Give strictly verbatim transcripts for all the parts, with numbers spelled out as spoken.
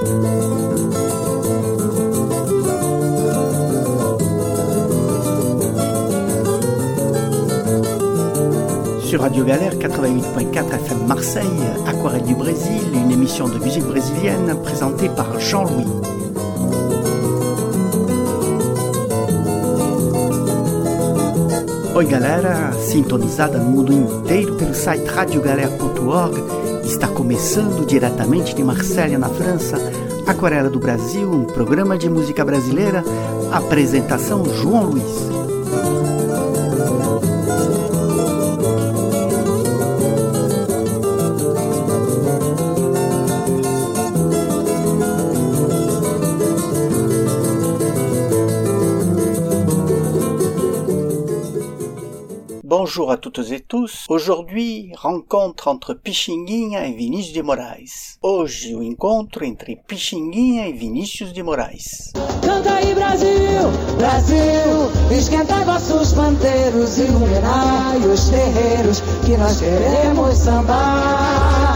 Sur Radio Galère quatre-vingt-huit point quatre F M Marseille, Aquarelle du Brésil, une émission de musique brésilienne présentée par Jean-Louis. Oi galera, sintonizada no mundo inteiro pelo site radio galera ponto org, está começando diretamente de Marselha, na França, Aquarela do Brasil, um programa de música brasileira, apresentação João Luiz. Bonjour à toutes et tous. Aujourd'hui, rencontre entre Pixinguinha e Vinícius de Moraes. Hoje, o encontro entre Pixinguinha e Vinícius de Moraes. Canta aí, Brasil, Brasil, esquentai vossos pandeiros, iluminai os terreiros, que nós queremos sambar.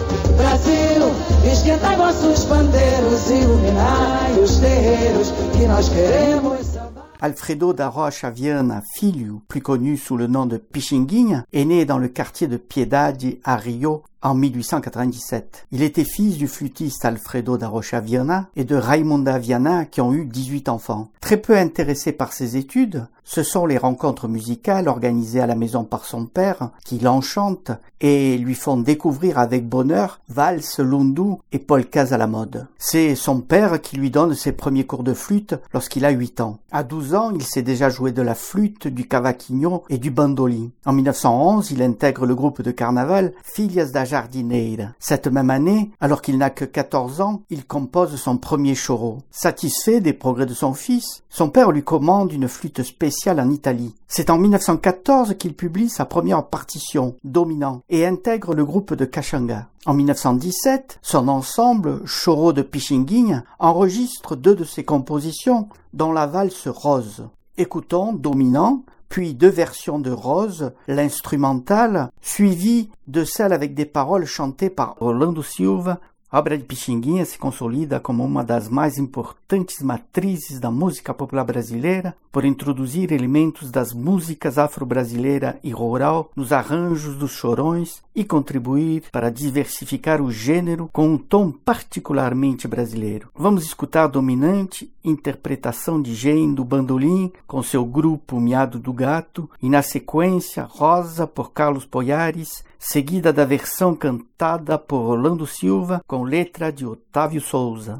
Brasil, esquentai vossos pandeiros, iluminai os terreiros, que nós queremos sambar. Alfredo da Rocha Viana Filho, plus connu sous le nom de Pixinguinha, est né dans le quartier de Piedade à Rio en mille huit cent quatre-vingt-dix-sept. Il était fils du flûtiste Alfredo da Rocha Viana et de Raimonda Viana qui ont eu dix-huit enfants. Très peu intéressé par ses études, ce sont les rencontres musicales organisées à la maison par son père qui l'enchantent et lui font découvrir avec bonheur valses, lundu et polkas à la mode. C'est son père qui lui donne ses premiers cours de flûte lorsqu'il a huit ans. À douze ans, il sait déjà jouer de la flûte, du cavaquinho et du bandolim. En mille neuf cent onze, il intègre le groupe de carnaval Filhas da Jardineira. Cette même année, alors qu'il n'a que quatorze ans, il compose son premier choro. Satisfait des progrès de son fils, son père lui commande une flûte spéciale en Italie. C'est en mille neuf cent quatorze qu'il publie sa première partition, Dominant, et intègre le groupe de Caxanga. En mille neuf cent dix-sept, son ensemble, Choro de Pixinguinha, enregistre deux de ses compositions, dont la valse Rose. Écoutons Dominant, puis deux versions de Rose, l'instrumentale, suivie de celle avec des paroles chantées par Orlando Silva. A obra de Pixinguinha se consolida como uma das mais importantes matrizes da música popular brasileira por introduzir elementos das músicas afro-brasileira e rural nos arranjos dos chorões e contribuir para diversificar o gênero com um tom particularmente brasileiro. Vamos escutar a dominante interpretação de Gen do bandolim com seu grupo Miado do Gato e na sequência Rosa por Carlos Poiares, seguida da versão cantada por Orlando Silva com letra de Otávio Souza.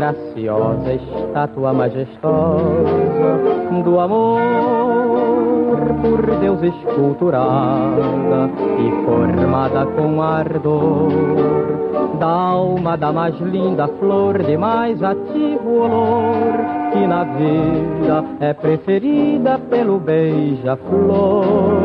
graciosa estátua majestosa do amor por Deus esculturada e formada com ardor da alma da mais linda flor de mais ativo olor, que na vida é preferida pelo beija-flor.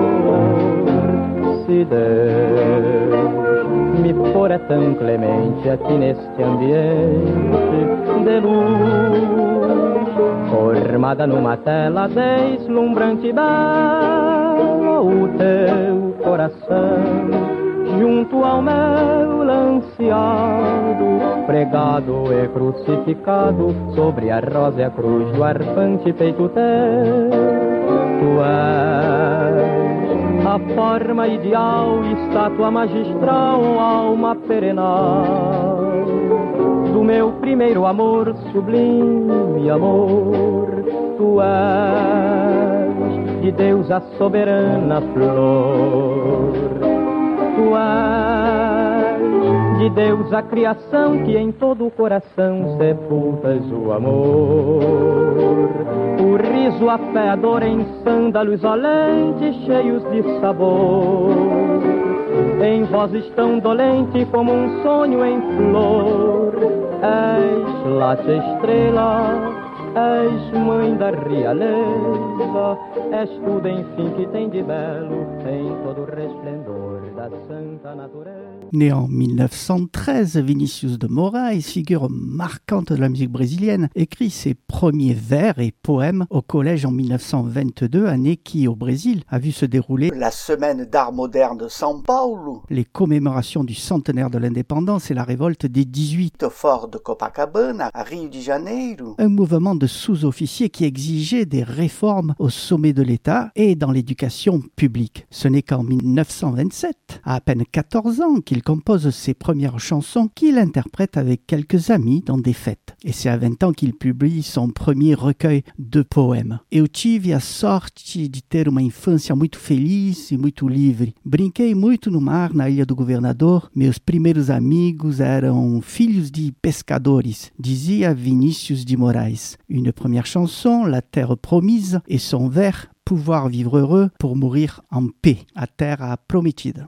Se Deus me for é tão clemente aqui neste ambiente de luz, formada numa tela deslumbrante e bela, o teu coração junto ao meu lanceado, pregado e crucificado sobre a rósea cruz do arfante peito teu. Tu és a forma ideal, estátua magistral, alma perenal do meu primeiro amor, sublime amor. Tu és de Deus a soberana flor. Tu és de Deus a criação, que em todo o coração sepultas o amor. O riso, a fé, a dor em sândalos olentes cheios de sabor, em vozes tão dolente como um sonho em flor. És late estrela, és mãe da realeza, és tudo enfim que tem de belo em todo o resplendor da santa natureza. Né en mille neuf cent treize, Vinícius de Moraes, figure marquante de la musique brésilienne, écrit ses premiers vers et poèmes au collège en mille neuf cent vingt-deux, année qui, au Brésil, a vu se dérouler la semaine d'art moderne de São Paulo, les commémorations du centenaire de l'indépendance et la révolte des dix-huit. au fort de Copacabana, à Rio de Janeiro. Un mouvement de sous-officiers qui exigeait des réformes au sommet de l'État et dans l'éducation publique. Ce n'est qu'en mille neuf cent vingt-sept, à à peine quatorze ans, qu'il compose ses premières chansons qu'il interprète avec quelques amis dans des fêtes. Et c'est à vingt ans qu'il publie son premier recueil de poèmes. Eu tive a sorte de ter uma infância muito feliz e muito livre. Brinquei muito no mar, na Ilha do Governador. Meus primeiros amigos eram filhos de pescadores, dizia Vinícius de Moraes. Une première chanson, La Terre Promise, et son vers Pouvoir vivre heureux pour mourir en paix, a terra prometida.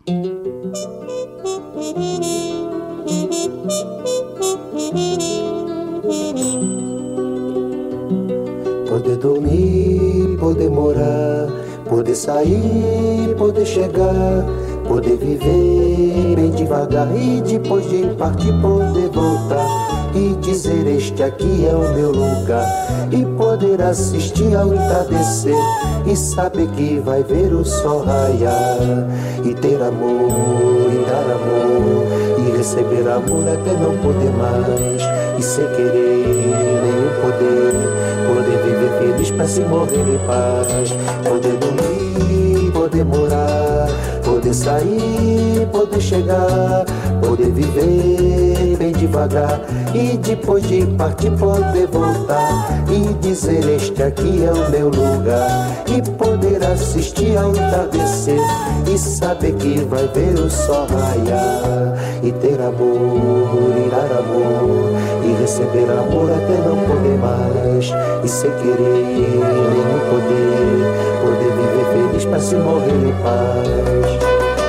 Poder dormir, poder morar, poder sair, poder chegar, poder viver bem devagar e depois de partir poder voltar e dizer este aqui é o meu lugar e poder assistir ao entardecer e saber que vai ver o sol raiar e ter amor e dar amor e receber amor até não poder mais e sem querer nenhum poder poder viver feliz pra se morrer em paz, poder dormir, poder morar, poder sair, poder chegar, poder viver bem devagar e depois de partir poder voltar e dizer este aqui é o meu lugar e poder assistir ao entardecer e saber que vai ver o sol raiar e ter amor e dar amor e receber amor até não poder mais e sem querer nenhum poder poder viver feliz pra se morrer em paz.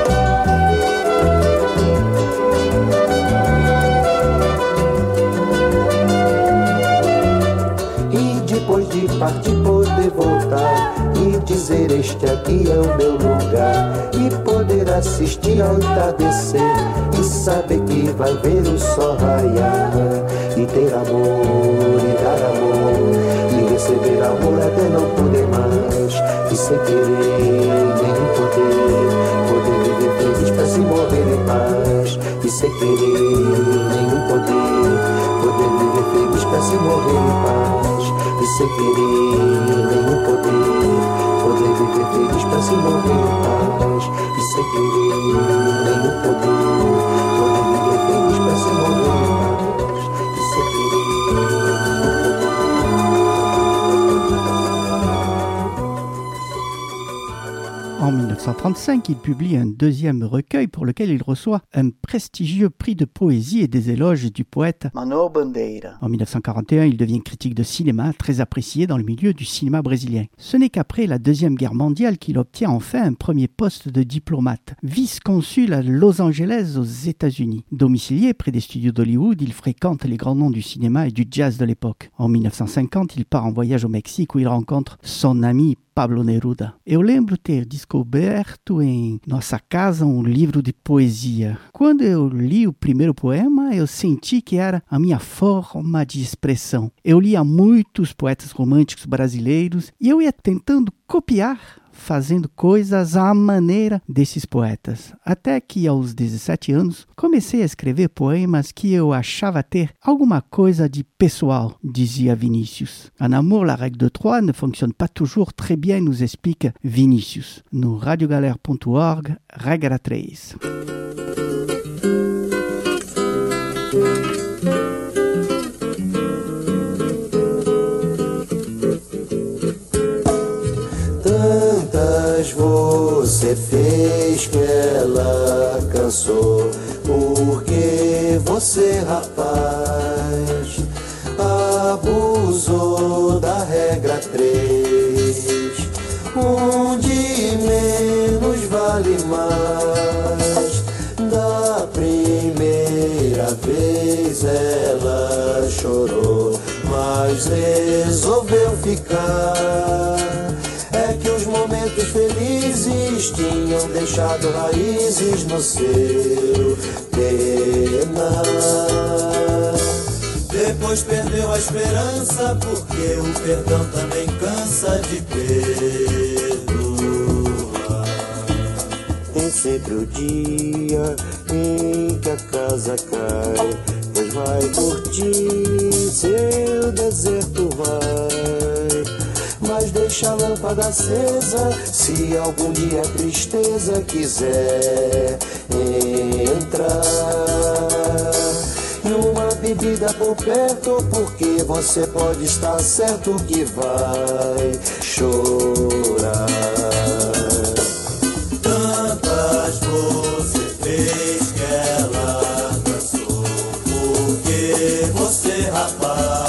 De partir poder voltar e dizer este aqui é o meu lugar e poder assistir ao entardecer e saber que vai ver o sol raiar e ter amor e dar amor e receber amor até não poder mais e sem querer nenhum poder poder viver feliz pra se morrer em paz e sem querer nenhum poder poder viver feliz pra se morrer em paz e sem querer nenhum poder poder viver feliz pra se morrer em paz e sem querer nenhum poder poder viver feliz pra se morrer em paz e sem querer En mille neuf neuf cent trente-cinq, il publie un deuxième recueil pour lequel il reçoit un prestigieux prix de poésie et des éloges du poète Manuel Bandeira. En mille neuf cent quarante et un, il devient critique de cinéma, très apprécié dans le milieu du cinéma brésilien. Ce n'est qu'après la Deuxième Guerre mondiale qu'il obtient enfin un premier poste de diplomate, vice-consul à Los Angeles aux États-Unis. Domicilié près des studios d'Hollywood, il fréquente les grands noms du cinéma et du jazz de l'époque. En mille neuf cent cinquante, il part en voyage au Mexique où il rencontre son ami Pablo Neruda. Eu lembro ter descoberto em nossa casa um livro de poesia. Quando eu li o primeiro poema, eu senti que era a minha forma de expressão. Eu lia muitos poetas românticos brasileiros e eu ia tentando copiar, fazendo coisas à maneira desses poetas. Até que aos dezessete anos, comecei a escrever poemas que eu achava ter alguma coisa de pessoal, dizia Vinícius. En amour, la règle de trois ne fonctionne pas toujours très bien, nous explique Vinícius. No radiogalère ponto org, regra três. Você fez que ela cansou, porque você, rapaz, abusou da regra três, onde menos vale mais. Da primeira vez ela chorou, mas resolveu ficar. É que os momentos felizes tinham deixado raízes no seu penar. Depois perdeu a esperança, porque o perdão também cansa de perdoar. Tem sempre o dia em que a casa cai, pois vai curtir seu deserto vai. Mas deixa a lâmpada acesa, se algum dia a tristeza quiser entrar. E uma bebida por perto, porque você pode estar certo que vai chorar. Tantas você fez que ela cansou, porque você, rapaz,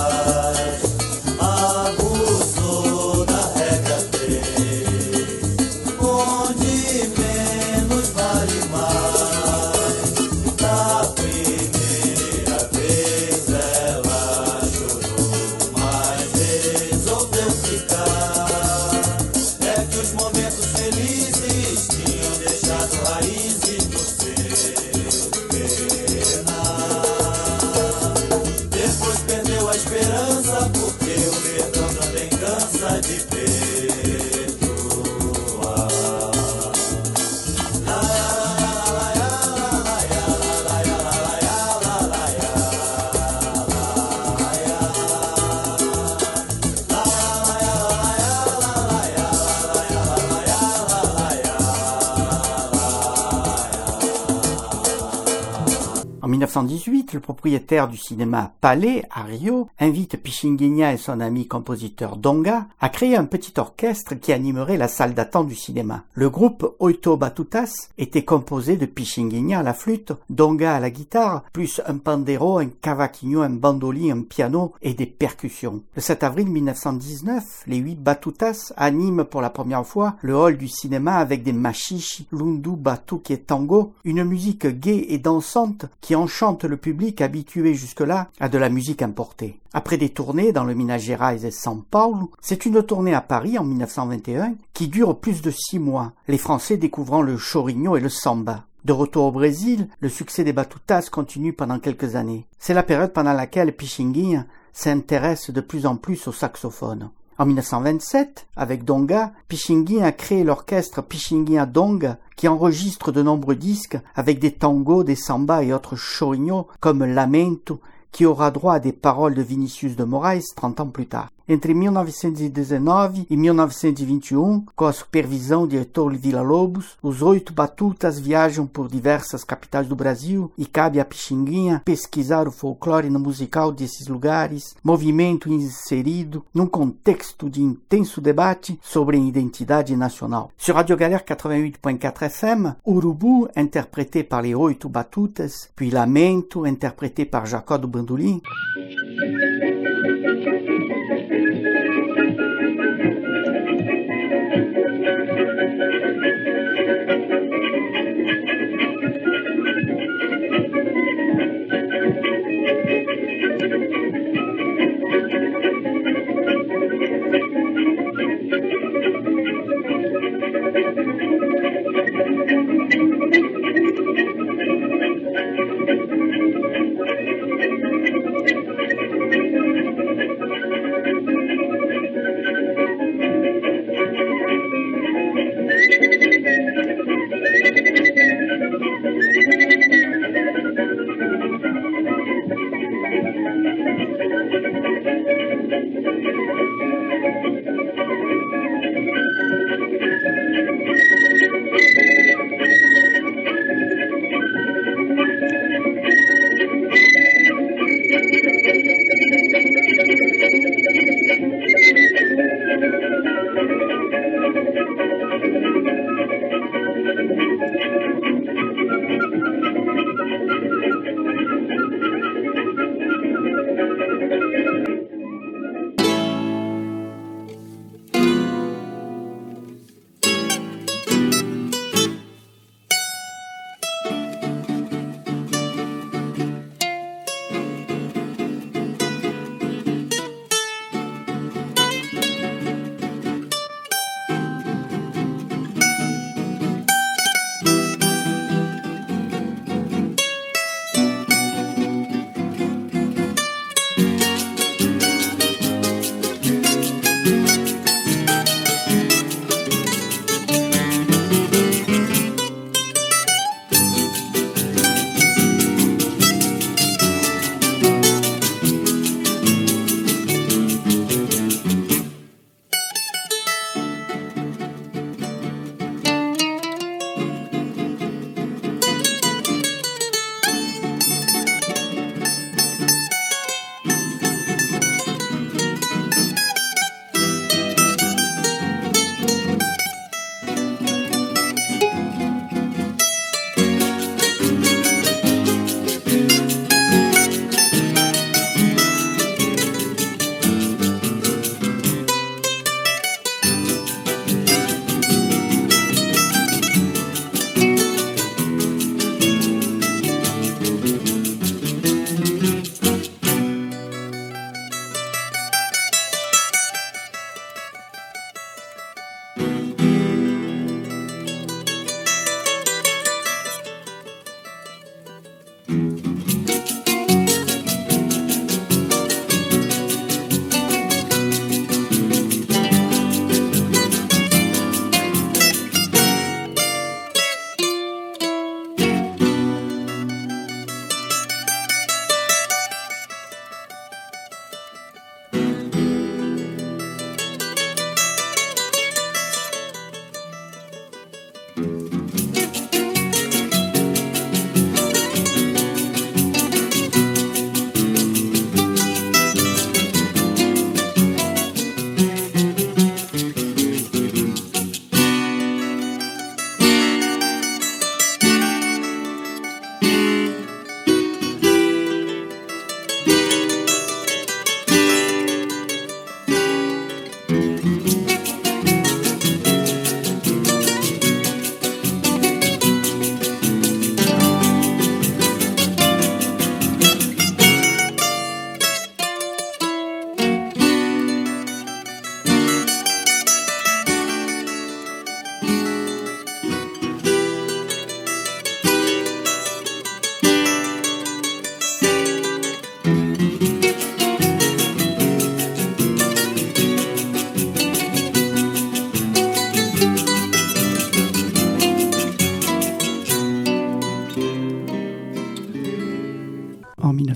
En mille neuf cent dix-huit, le propriétaire du cinéma Palais à Rio invite Pixinguinha et son ami compositeur Donga à créer un petit orchestre qui animerait la salle d'attente du cinéma. Le groupe Oito Batutas était composé de Pixinguinha à la flûte, Donga à la guitare, plus un pandero, un cavaquinho, un bandoli, un piano et des percussions. Le sept avril mille neuf cent dix-neuf, les huit Batutas animent pour la première fois le hall du cinéma avec des machiches, lundu, batuque et tango, une musique gaie et dansante qui enchante le public habitué jusque-là à de la musique importée. Après des tournées dans le Minas Gerais et São Paulo, c'est une tournée à Paris en mille neuf cent vingt et un qui dure plus de six mois, les Français découvrant le chorinho et le samba. De retour au Brésil, le succès des Batutas continue pendant quelques années. C'est la période pendant laquelle Pixinguinha s'intéresse de plus en plus au saxophone. En mille neuf cent vingt-sept, avec Donga, Pixinguinha a créé l'orchestre Pixinguinha Donga qui enregistre de nombreux disques avec des tangos, des sambas et autres chorinhos comme Lamento qui aura droit à des paroles de Vinicius de Moraes trente ans plus tard. Entre mil novecentos e dezenove e mil novecentos e vinte e um, com a supervisão de Heitor Villa-Lobos, os oito batutas viajam por diversas capitais do Brasil e cabe a Pixinguinha pesquisar o folclore no musical desses lugares, movimento inserido num contexto de intenso debate sobre a identidade nacional. Sur Radio Galère quatre-vingt-huit point quatre F M, Urubu, interprété par les oito batutas, puis Lamento, interprété par Jacob do Bandolim. Thank you.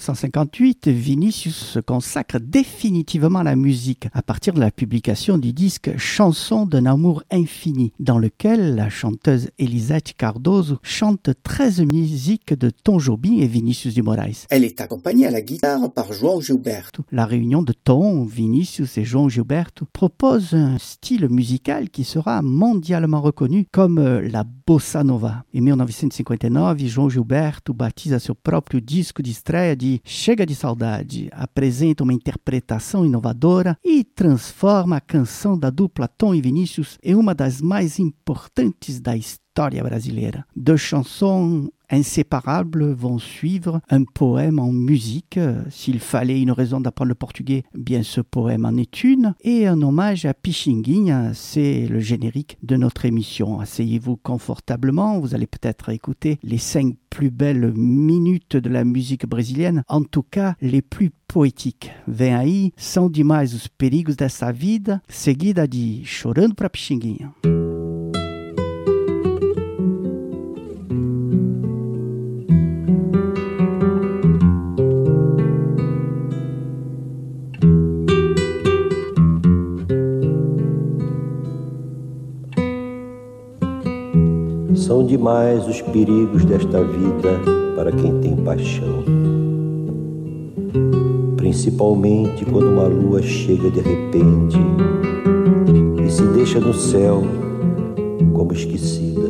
neuf cent cinquante-huit, Vinicius se consacre définitivement à la musique à partir de la publication du disque Chansons d'un amour infini, dans lequel la chanteuse Elisete Cardoso chante treize musiques de Tom Jobim et Vinicius de Moraes. Elle est accompagnée à la guitare par João Gilberto. La réunion de Tom, Vinicius et João Gilberto propose un style musical qui sera mondialement reconnu comme la bossa nova. Em mil novecentos e cinquenta e nove, João Gilberto batiza seu próprio disco de estreia de Chega de Saudade, apresenta uma interpretação inovadora e transforma a canção da dupla Tom e Vinicius em uma das mais importantes da história brasileira. Deux chansons inséparables vont suivre, un poème en musique. S'il fallait une raison d'apprendre le portugais, bien ce poème en est une. Et un hommage à Pixinguinha, c'est le générique de notre émission. Asseyez-vous confortablement, vous allez peut-être écouter les cinq plus belles minutes de la musique brésilienne, en tout cas les plus poétiques. Vem aí, São Demais os Perigos dessa Vida, seguida de Chorando pra Pixinguinha. São demais os perigos desta vida para quem tem paixão. Principalmente quando uma lua chega de repente e se deixa no céu como esquecida.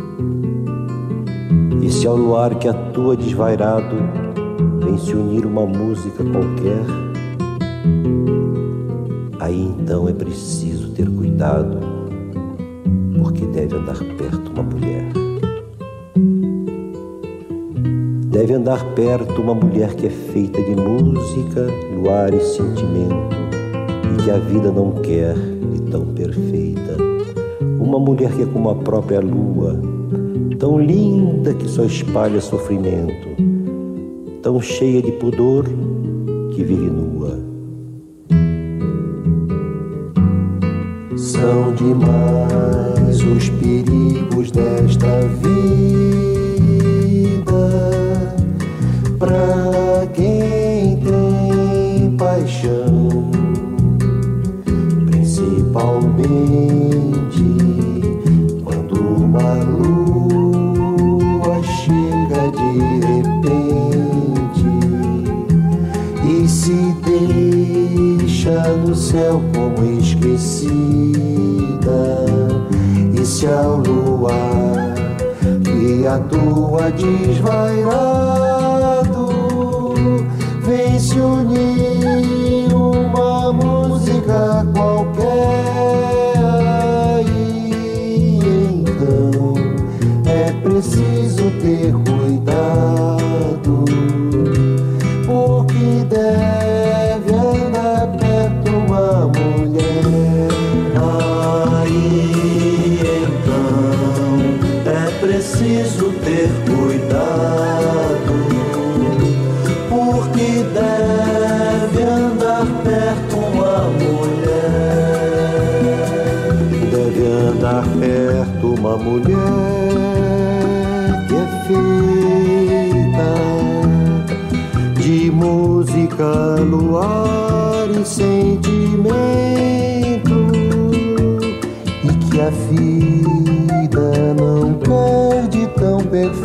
E se ao luar que atua desvairado vem se unir uma música qualquer, aí então é preciso ter cuidado, porque deve andar perto uma mulher. Deve andar perto uma mulher que é feita de música, luar e sentimento, e que a vida não quer de tão perfeita. Uma mulher que é como a própria lua, tão linda que só espalha sofrimento, tão cheia de pudor que vive nua. São demais os perigos desta vida pra quem tem paixão, principalmente quando uma lua chega de repente e se deixa no céu como esquecida. E se ao luar que atua desvairado vem se unir uma música qualquer, aí então é preciso ter cuidado, porque deve andar perto uma mulher. Aí então é preciso ter cuidado, porque deve andar perto uma mulher. Deve andar perto uma mulher que é feita de música, luar e sentimento, e que a vida não quer de tão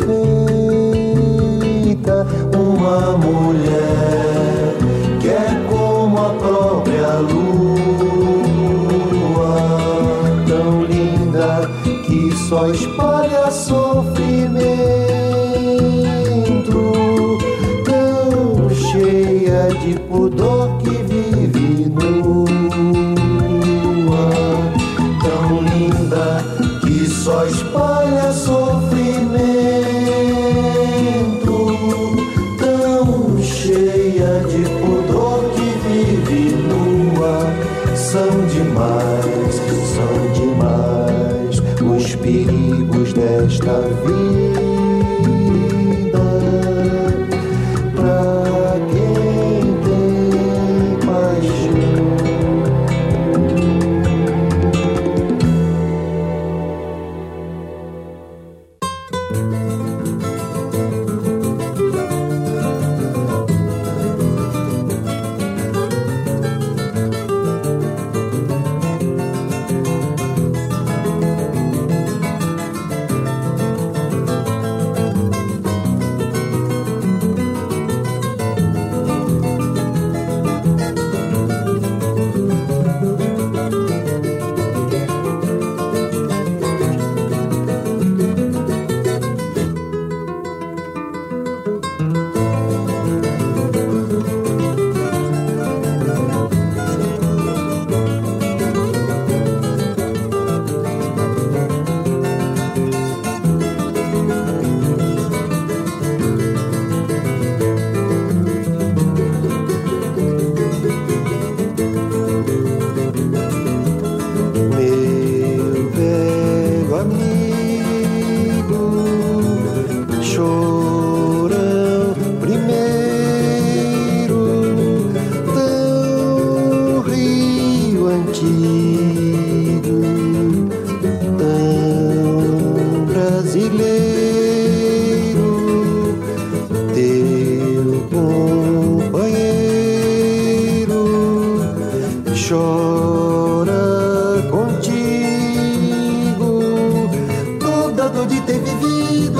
perfeita. Uma mulher que é como a própria lua, tão linda que só espalha sofrimento, tão cheia de pudor que vive nua, tão linda que só espalha sofrimento, tão cheia de pudor que vive nua. São demais, são demais os perigos desta vida pra quem tem paixão.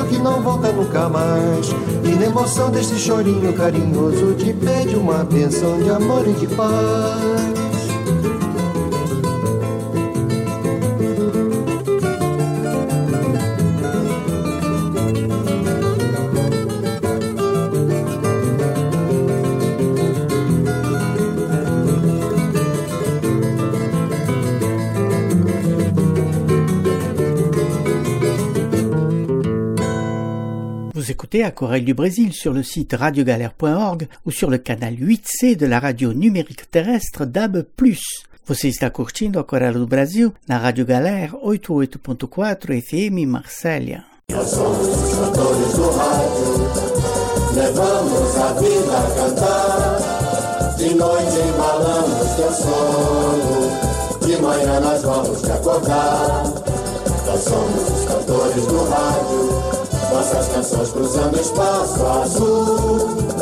que não volta nunca mais. E na emoção deste chorinho carinhoso te pede uma bênção de amor e de paz. Vous écoutez Aquarelle du Brésil sur le site radiogalère point org ou sur le canal huit C de la radio numérique terrestre D A B plus. Você está curtindo Aquarelle do Brasil na Rádio Galera oitenta e oito ponto quatro F M Marsella. Nós somos os cantores do rádio, levamos a vida a cantar. De noite embalamos teu sono, de manhã nós vamos te acordar. Nós somos os cantores do rádio, nossas canções cruzando o espaço azul,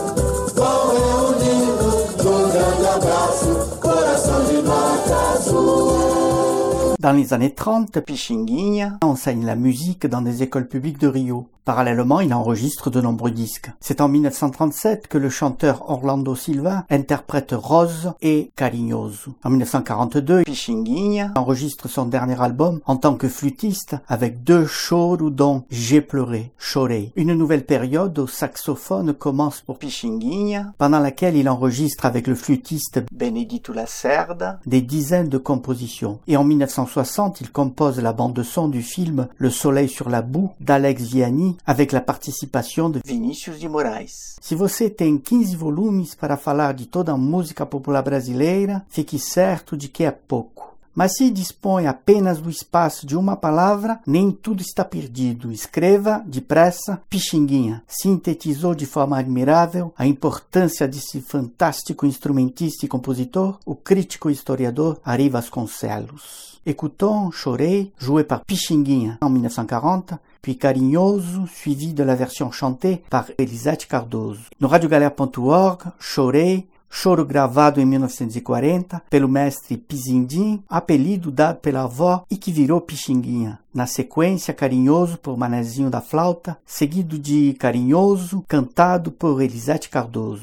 vão reunindo num grande abraço, coração de nota azul. Dans les années trente, Pixinguinha enseigne la musique dans des écoles publiques de Rio. Parallèlement, il enregistre de nombreux disques. C'est en mille neuf cent trente-sept que le chanteur Orlando Silva interprète Rose et Carinhoso. En mille neuf cent quarante-deux, Pixinguinha enregistre son dernier album en tant que flûtiste avec deux choro dont J'ai pleuré, chorei. Une nouvelle période au saxophone commence pour Pixinguinha, pendant laquelle il enregistre avec le flûtiste Benedito Lacerda des dizaines de compositions. Et en mille neuf cent soixante, il compose la bande-son du film Le Soleil sur la boue d'Alex Vianney avec la participation de Vinícius de Moraes. Se você tem quinze volumes para falar de toda a música popular brasileira, fique certo de que é pouco. Mas se dispõe apenas do espaço de uma palavra, nem tudo está perdido. Escreva, depressa, Pixinguinha sintetizou de forma admirável a importância desse fantástico instrumentista e compositor, o crítico e historiador Ari Vasconcelos. Écoutons Chorei, joué par Pixinguinha en mille neuf cent quarante, puis Carinhoso, suivi de la version chantée par Elisete Cardoso. No radiogalera ponto org, Chorei, choro gravado em mil novecentos e quarenta pelo mestre Pizindim, apelido dado pela avó e que virou Pixinguinha. Na sequência, Carinhoso por Manezinho da Flauta, seguido de Carinhoso, cantado por Elisete Cardoso.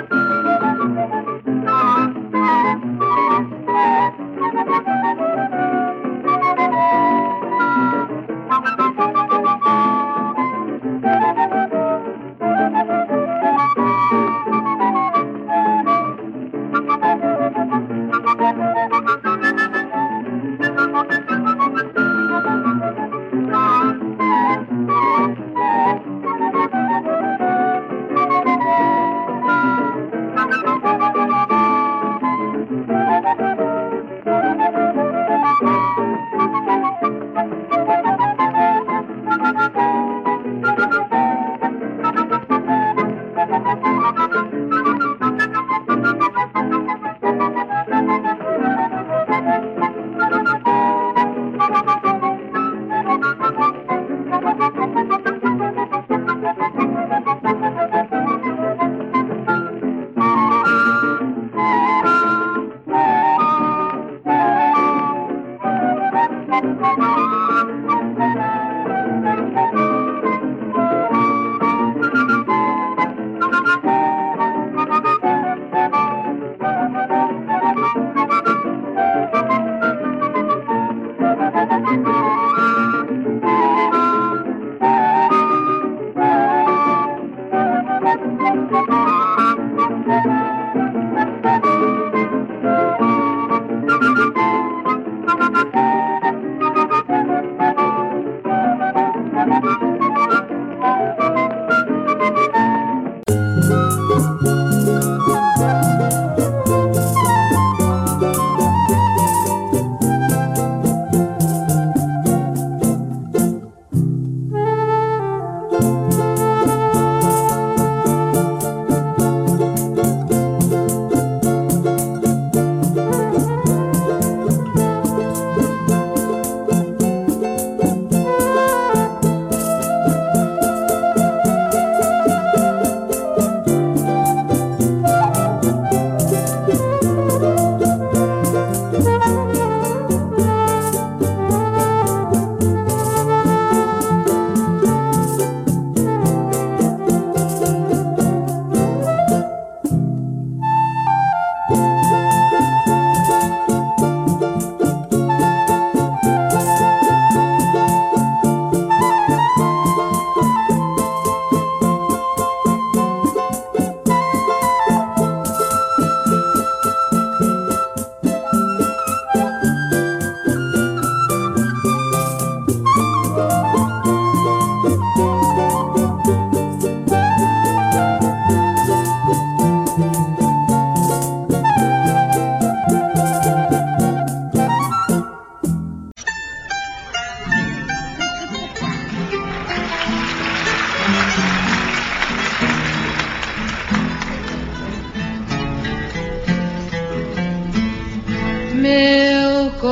Thank you.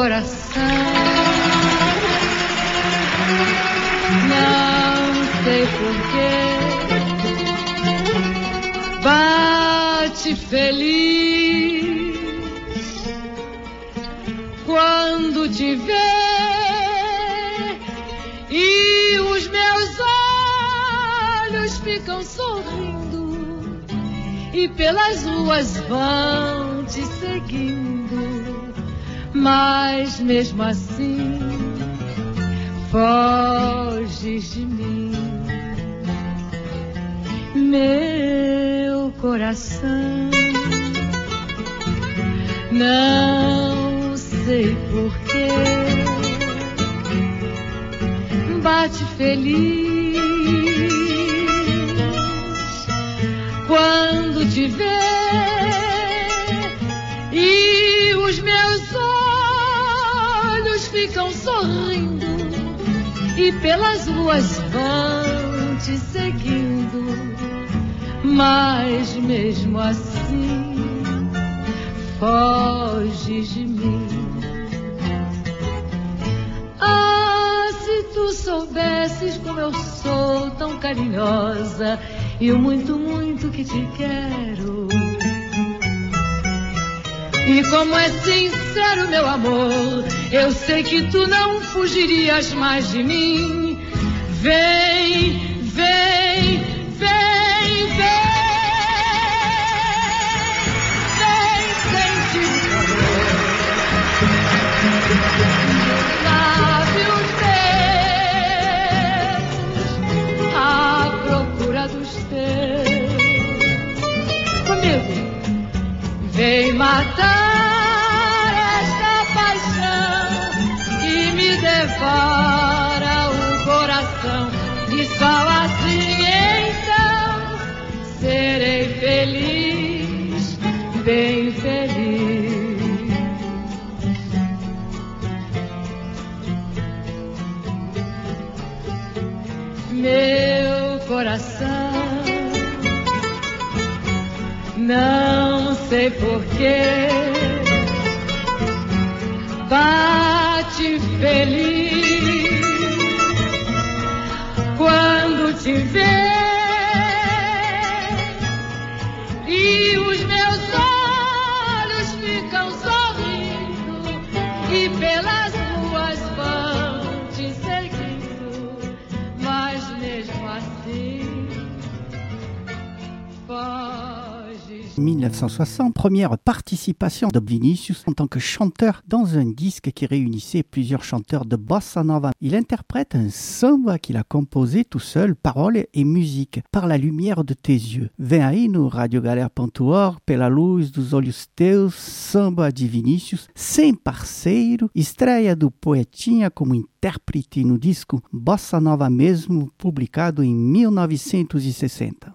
coração. Não sei porquê bate feliz quando te vê, e os meus olhos ficam sorrindo e pelas ruas vão te seguindo, mas mesmo assim foges de mim. Meu coração, não sei porquê bate feliz quando te vê, e os meus olhos ficam sorrindo e pelas ruas vão te seguindo, mas mesmo assim foges de mim. Ah, se tu soubesses como eu sou tão carinhosa e o muito, muito que te quero, e como é sincero meu amor, eu sei que tu não fugirias mais de mim. Vem, vem, vem, vem, vem sentir o amor. Lábios meus à procura dos teus. Comigo, vem matar devora o coração, e só assim então serei feliz, bem feliz. Meu coração, não sei porquê bate feliz quando te vê, e os meus olhos ficam sorrindo e pelas ruas vão te seguindo, mas mesmo assim foges. mille neuf cent soixante, première participation de Vinicius en tant que chanteur dans un disque qui réunissait plusieurs chanteurs de bossa nova. Il interprète un samba qu'il a composé tout seul, paroles et musique, Par la lumière de tes yeux. Vem aí no radio galera ponto org, Pela luz dos olhos teus, samba de Vinicius, sem parceiro, estreia do Poetinha como intérprete no disco Bossa Nova mesmo, publicado em mil novecentos e sessenta.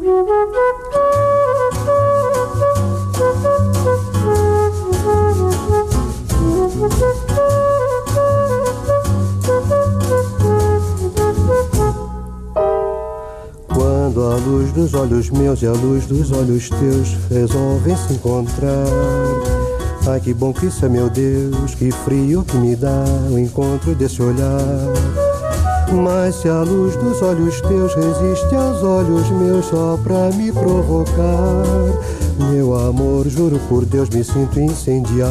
Quando a luz dos olhos meus e a luz dos olhos teus resolvem se encontrar, ai que bom que isso é, meu Deus, que frio que me dá o encontro desse olhar. Mas se a luz dos olhos teus resiste aos olhos meus só pra me provocar, meu amor, juro por Deus, me sinto incendiar.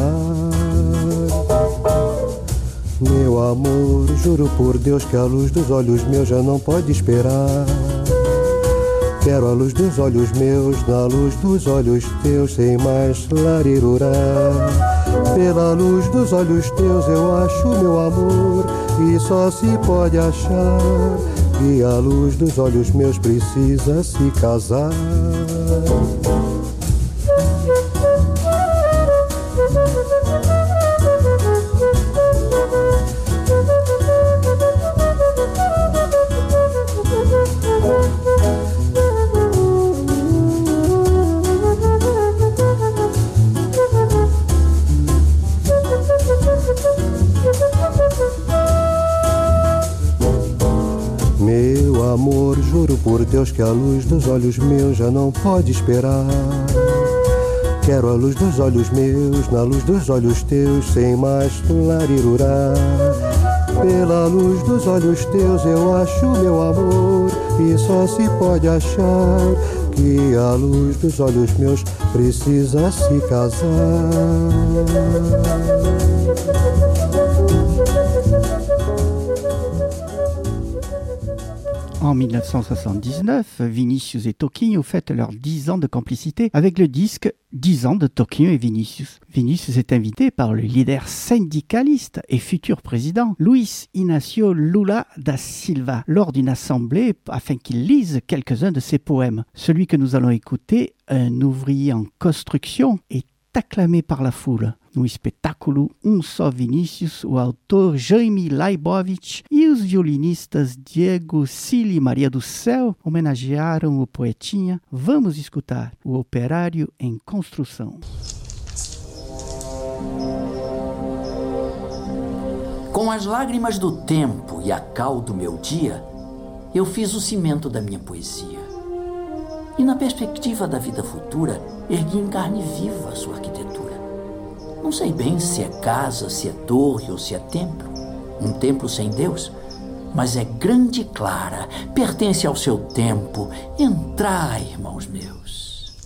Meu amor, juro por Deus que a luz dos olhos meus já não pode esperar. Quero a luz dos olhos meus, na luz dos olhos teus, sem mais larirurá. Pela luz dos olhos teus eu acho meu amor, e só se pode achar que a luz dos olhos meus precisa se casar. Amor, juro por Deus que a luz dos olhos meus já não pode esperar. Quero a luz dos olhos meus, na luz dos olhos teus, sem mais larirurá. Pela luz dos olhos teus eu acho meu amor, e só se pode achar que a luz dos olhos meus precisa se casar. En dix-neuf cent soixante-dix-neuf, Vinicius et Toquinho fêtent leurs dix ans de complicité avec le disque dix ans de Toquinho et Vinicius. Vinicius est invité par le leader syndicaliste et futur président Luiz Inácio Lula da Silva lors d'une assemblée afin qu'il lise quelques-uns de ses poèmes. Celui que nous allons écouter, un ouvrier en construction, est acclamé par la foule. No espetáculo Um Só Vinícius, o autor Jaime Leibovitch e os violinistas Diego Cili e Maria do Céu homenagearam o poetinha. Vamos escutar o Operário em Construção. Com as lágrimas do tempo e a cal do meu dia, eu fiz o cimento da minha poesia. E na perspectiva da vida futura, ergui em carne viva a sua arquitetura. Não sei bem se é casa, se é torre ou se é templo. Um templo sem Deus, mas é grande e clara, pertence ao seu tempo. Entrai, irmãos meus.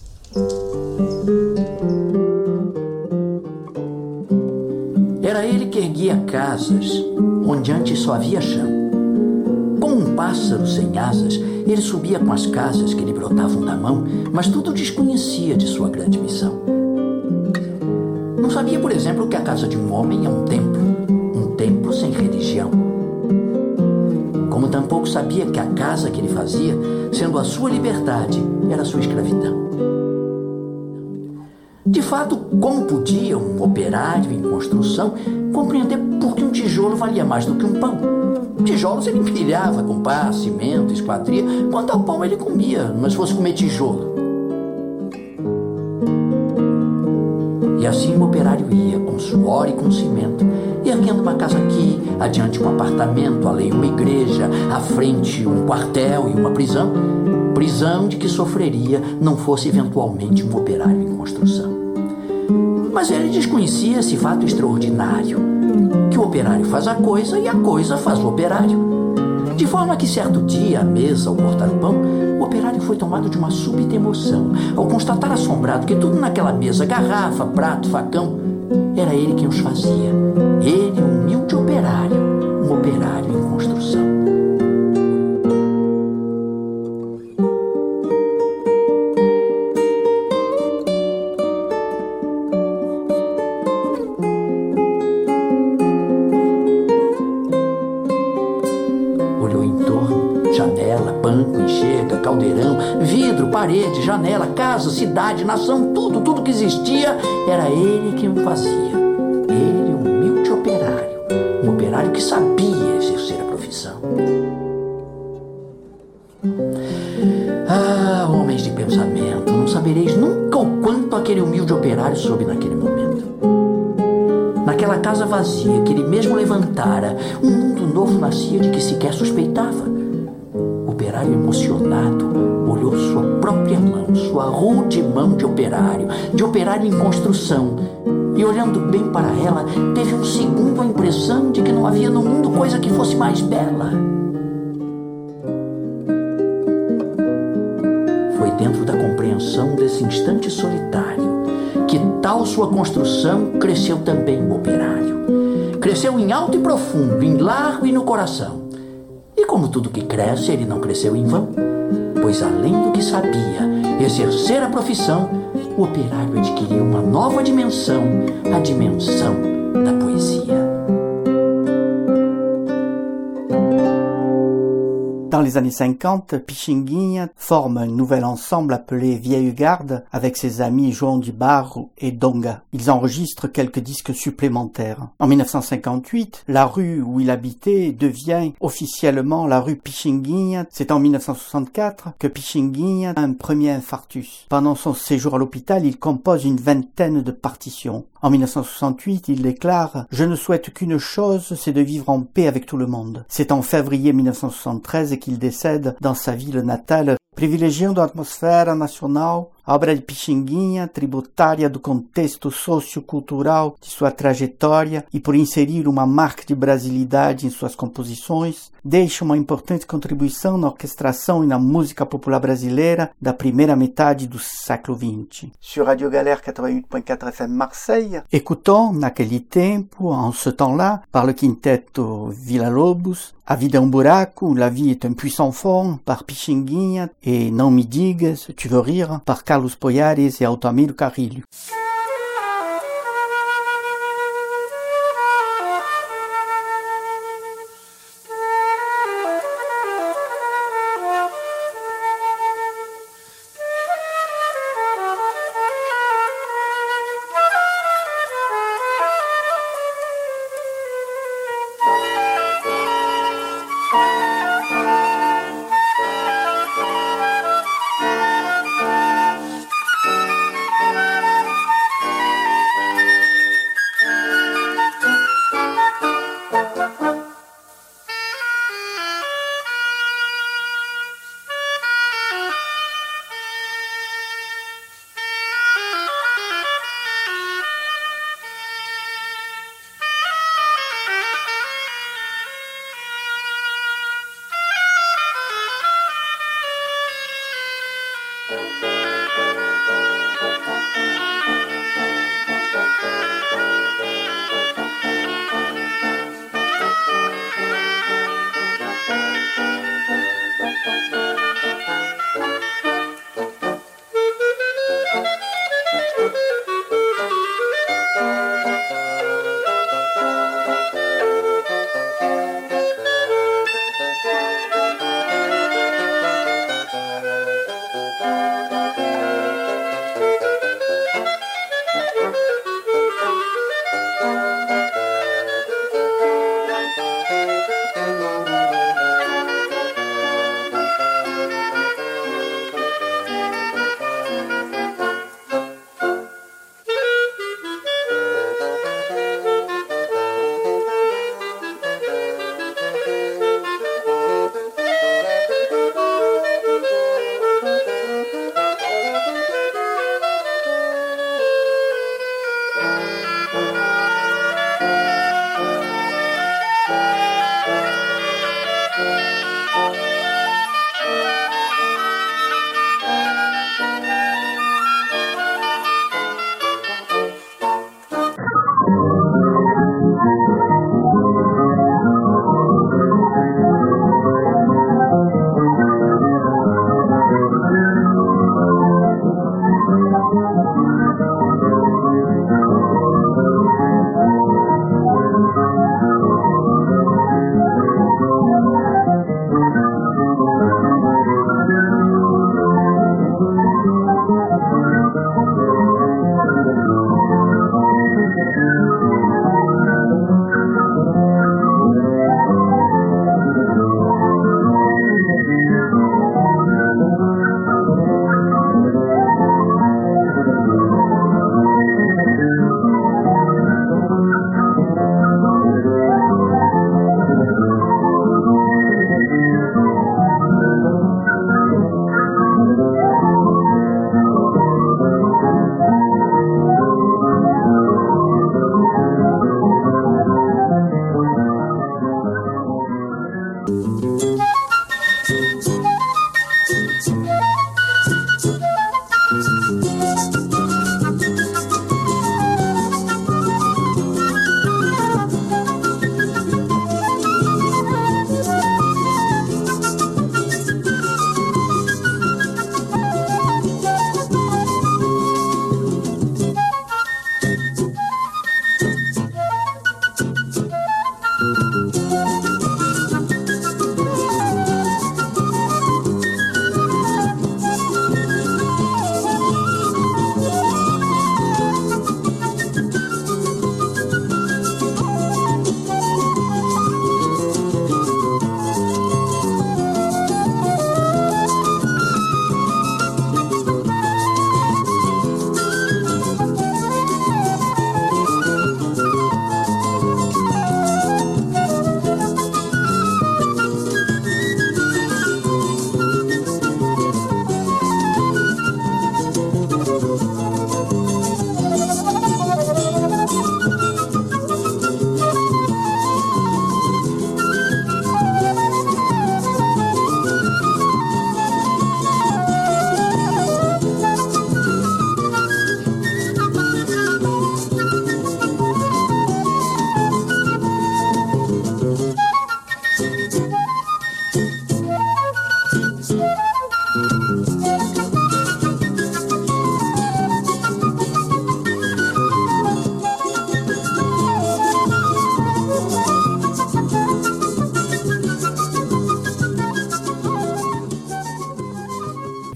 Era ele que erguia casas, onde antes só havia chão. Como um pássaro sem asas, ele subia com as casas que lhe brotavam da mão, mas tudo desconhecia de sua grande missão. Não sabia, por exemplo, que a casa de um homem é um templo, um templo sem religião. Como tampouco sabia que a casa que ele fazia, sendo a sua liberdade, era a sua escravidão. De fato, como podia um operário em construção compreender por que um tijolo valia mais do que um pão? Tijolos ele empilhava com pá, cimento, esquadria, quanto ao pão ele comia, mas fosse comer tijolo. E assim o operário ia, com suor e com cimento, erguendo uma casa aqui, adiante um apartamento, além uma igreja, à frente um quartel e uma prisão. Prisão de que sofreria não fosse eventualmente um operário em construção. Mas ele desconhecia esse fato extraordinário, que o operário faz a coisa e a coisa faz o operário. De forma que certo dia, à mesa, ao cortar o pão, o operário foi tomado de uma súbita emoção, ao constatar assombrado que tudo naquela mesa, garrafa, prato, facão, era ele quem os fazia. Ele, um humilde operário, um operário em construção. Parede, janela, casa, cidade, nação, tudo, tudo que existia, era ele quem o fazia. Ele, um humilde operário, um operário que sabia exercer a profissão. Ah, homens de pensamento, não sabereis nunca o quanto aquele humilde operário soube naquele momento. Naquela casa vazia que ele mesmo levantara, um mundo novo nascia de que sequer suspeitava. O operário emocionado olhou sua própria mão, sua rude mão de operário, de operário em construção, e olhando bem para ela, teve um segundo a impressão de que não havia no mundo coisa que fosse mais bela. Foi dentro da compreensão desse instante solitário que tal sua construção cresceu também o operário. Cresceu em alto e profundo, em largo e no coração. E como tudo que cresce, ele não cresceu em vão. Pois além do que sabia exercer a profissão, o operário adquiriu uma nova dimensão, a dimensão da poesia. Dans les années cinquante, Pixinguinha forme un nouvel ensemble appelé Vieille Garde avec ses amis João de Barro et Donga. Ils enregistrent quelques disques supplémentaires. En dix-neuf cent cinquante-huit, la rue où il habitait devient officiellement la rue Pixinguinha. C'est en dix-neuf cent soixante-quatre que Pixinguinha a un premier infarctus. Pendant son séjour à l'hôpital, il compose une vingtaine de partitions. En dix-neuf cent soixante-huit, il déclare « Je ne souhaite qu'une chose, c'est de vivre en paix avec tout le monde ». C'est en février dix-neuf cent soixante-treize qu'il décède dans sa ville natale, privilegiando a atmosfera nacional, a obra de Pixinguinha, tributária do contexto sociocultural de sua trajetória e por inserir uma marca de brasilidade em suas composições, deixa uma importante contribuição na orquestração e na música popular brasileira da primeira metade do século vinte. Sur Radio Galère quatre-vingt-huit point quatre F M Marseille, écoutons, naquele tempo, en ce temps-là, par le quinteto Villa-Lobos, A Vida é um Buraco, La Vie est un Puissant Fond, par Pixinguinha, et Não Me Digas, Tu Veux Rire, par Carlos Poyares e Altamiro Carrilho.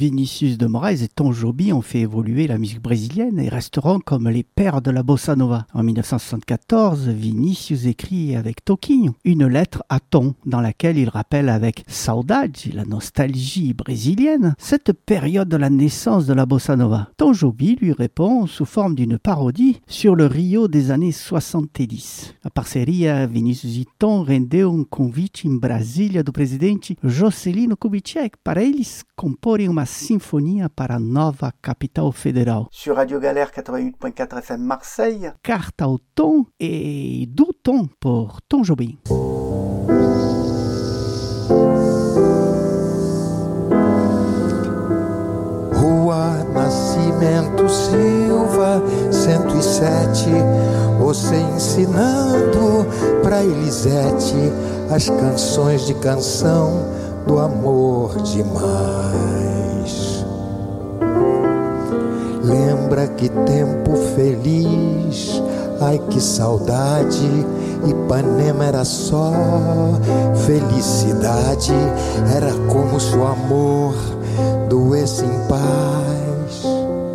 Vinicius de Moraes et Tom Jobim ont fait évoluer la musique brésilienne et resteront comme les pères de la bossa nova. En mille neuf cent soixante-quatorze, Vinicius écrit avec Toquinho une lettre à Tom dans laquelle il rappelle avec saudade, la nostalgie brésilienne, cette période de la naissance de la bossa nova. Tom Jobim lui répond sous forme d'une parodie sur le Rio des années soixante-dix. A parceria Vinicius e Tom rendeu um convite em Brasília do presidente Juscelino Kubitschek para eles comporem uma sinfonia para a nova capital federal. Sur Radio Galère quatre-vingt-huit point quatre F M Marseille. Carta ao Tom e do Tom por Tom Jobim. Rua Nascimento Silva, cento e sete, você ensinando pra Elisete as canções de canção do amor demais. Lembra que tempo feliz, ai que saudade, Ipanema era só felicidade, era como se o amor doesse em paz.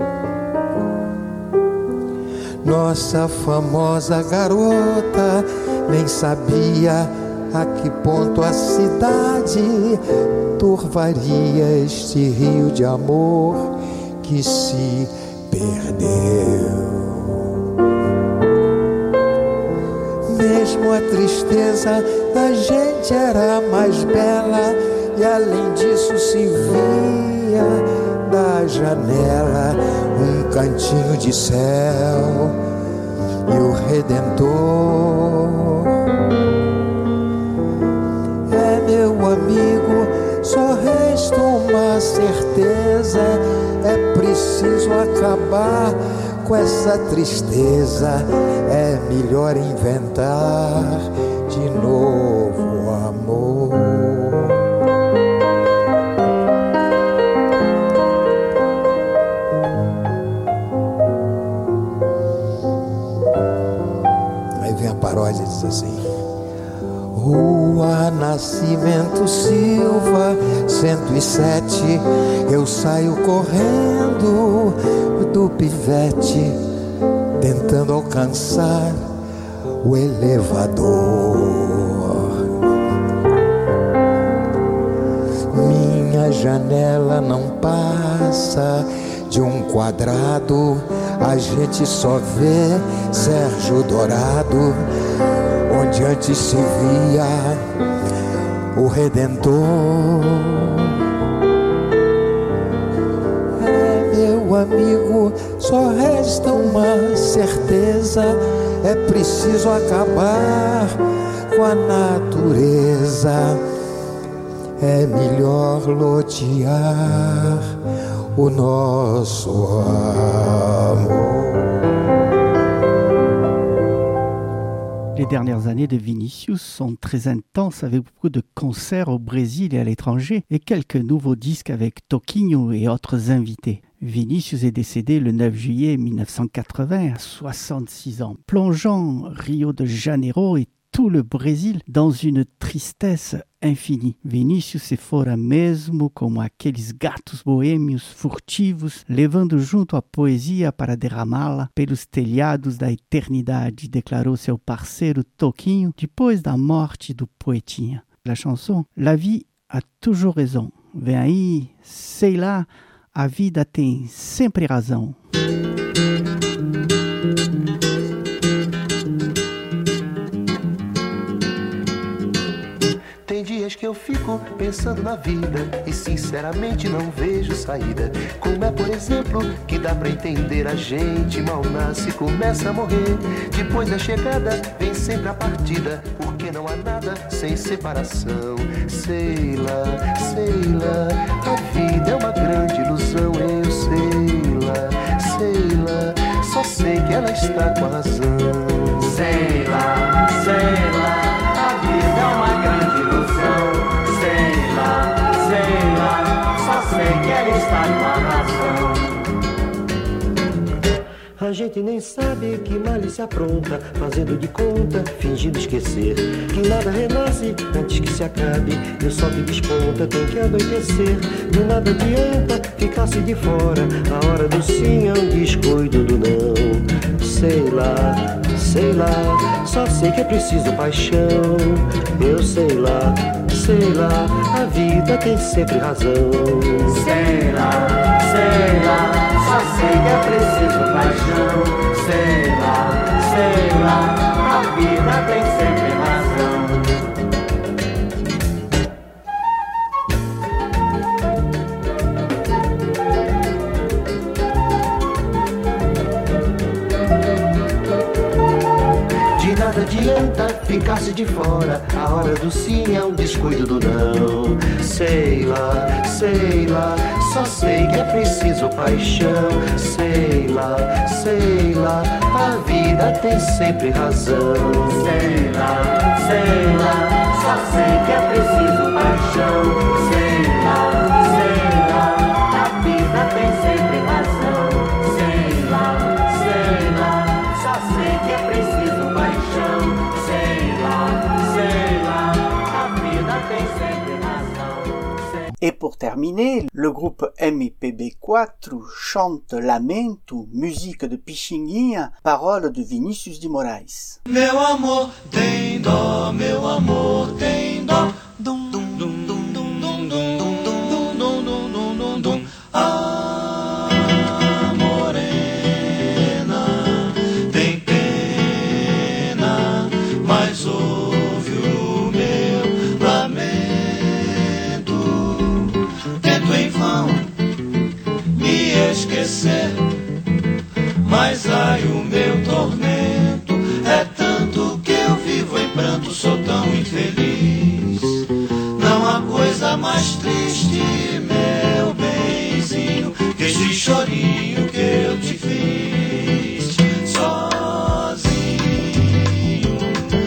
Nossa famosa garota nem sabia a que ponto a cidade turvaria este rio de amor que se perdeu. Mesmo a tristeza da gente era mais bela, e além disso se via da janela um cantinho de céu e o Redentor. É, meu amigo, só resta uma certeza: é preciso acabar com essa tristeza, é melhor inventar de novo amor. Aí vem a paródia, diz assim: Rua Nascimento Silva, cento e sete, eu saio correndo do pivete, tentando alcançar o elevador. Minha janela não passa de um quadrado, a gente só vê Sérgio Dourado, onde antes se via o Redentor. É, meu amigo, só resta uma certeza: é preciso acabar com a natureza, é melhor lotear o nosso amor. Les dernières années de Vinicius sont très intenses avec beaucoup de concerts au Brésil et à l'étranger et quelques nouveaux disques avec Toquinho et autres invités. Vinicius est décédé le neuf juillet mille neuf cent quatre-vingts à soixante-six ans, plongeant Rio de Janeiro et tout le Brasil dans une tristesse infinie. Vinicius se fora mesmo como aqueles gatos boêmios furtivos, levando junto a poesia para derramá-la pelos telhados da eternidade, declarou seu parceiro Toquinho depois da morte do poetinha. La chanson La vie a toujours raison. Vem aí, sei lá, a vida tem sempre razão. Tem dias que eu fico pensando na vida e sinceramente não vejo saída. Como é, por exemplo, que dá pra entender a gente mal nasce e começa a morrer. Depois da chegada vem sempre a partida, porque não há nada sem separação. Sei lá, sei lá, a vida é uma grande ilusão. Eu sei lá, sei lá, só sei que ela está com a razão. Sei lá, sei lá, a vida é uma grande ilusão. Sei lá, sei lá, só sei que ela está com a razão. A A gente nem sabe que malícia apronta, fazendo de conta, fingindo esquecer que nada renasce antes que se acabe e o sol que desponta tem que anoitecer. De nada adianta ficar-se de fora, a hora do sim é um descuido do não. Sei lá, sei lá, só sei que é preciso paixão. Eu sei lá, sei lá, a vida tem sempre razão. Sei lá, sei lá, só sei que é preciso paixão. Sei lá, sei lá, a vida tem sempre razão. De nada adianta ficar-se de fora, a hora do sim é um descuido do não. Sei lá, sei lá, só sei que é preciso paixão. Sei lá, sei lá, a vida tem sempre razão. Sei lá, sei lá, só sei que é preciso paixão. Sei lá, sei lá, a vida tem sempre razão. Sei lá, sei lá, só sei que é preciso paixão. Sei lá, sei lá, a vida tem sempre razão. Et pour terminer, le groupe M P B quatre chante Lamento, musique de Pixinguinha, paroles de Vinícius de Moraes. Meu amor tem dó, meu amor tem dó. Dum, dum, dum, dum, dum, dum, dum, dum, dum, dum, dum, dum, dum. Ah, morena, tem pena, mas ouve o meu lamento. Tento em vão me esquecer, mas ai o meu tormento é tanto que eu vivo em pranto, sou tão infeliz. Não há coisa mais triste, meu benzinho, que este chorinho que eu te fiz sozinho.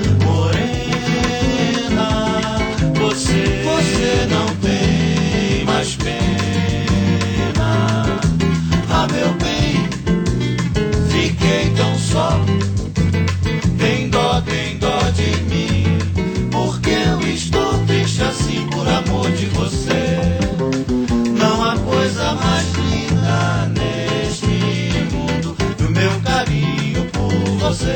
Morena, você, você não tem mais pena. Ah, meu bem, fiquei tão só. Tem dó, tem dó de mim, porque eu estou triste assim por amor de você. Não há coisa mais linda neste mundo que o meu carinho por você.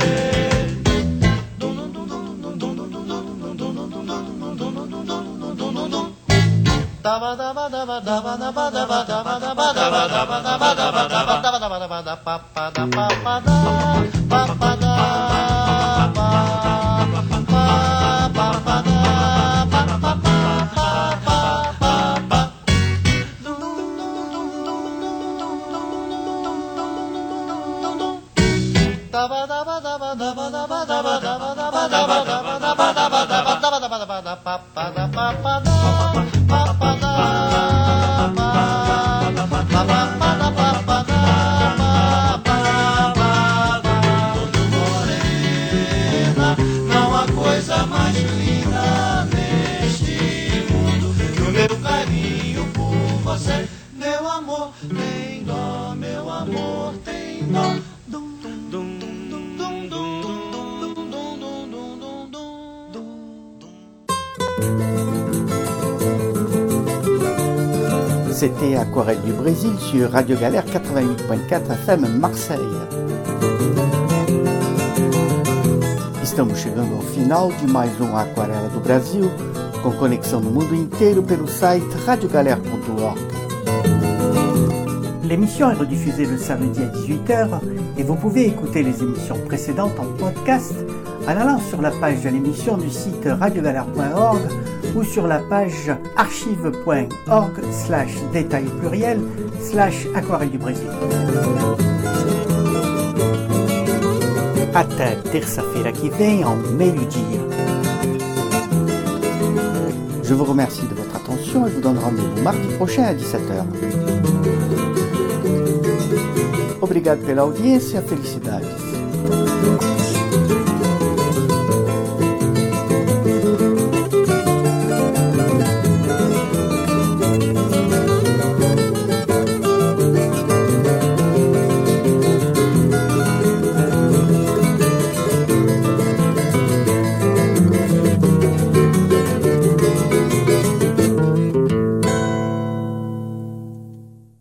Não há coisa mais linda neste mundo que o meu carinho por você. Meu amor tem dó, meu amor tem dó. C'était Aquarelle du Brésil sur Radio Galère quatre-vingt-huit point quatre F M Marseille. Estamos chegando ao final de mais um Aquarela do Brasil, com conexão no mundo inteiro pelo site radio galère ponto org. L'émission est rediffusée le samedi à dix-huit heures et vous pouvez écouter les émissions précédentes en podcast en allant sur la page de l'émission du site radio galère point org ou sur la page archive point org slash détail pluriel slash aquarelle du Brésil. Até terça-feira que vem, ao meio-dia. Je vous remercie de votre attention et vous donne rendez-vous mardi prochain à dix-sept heures. Obrigado pela audiência, felicidades.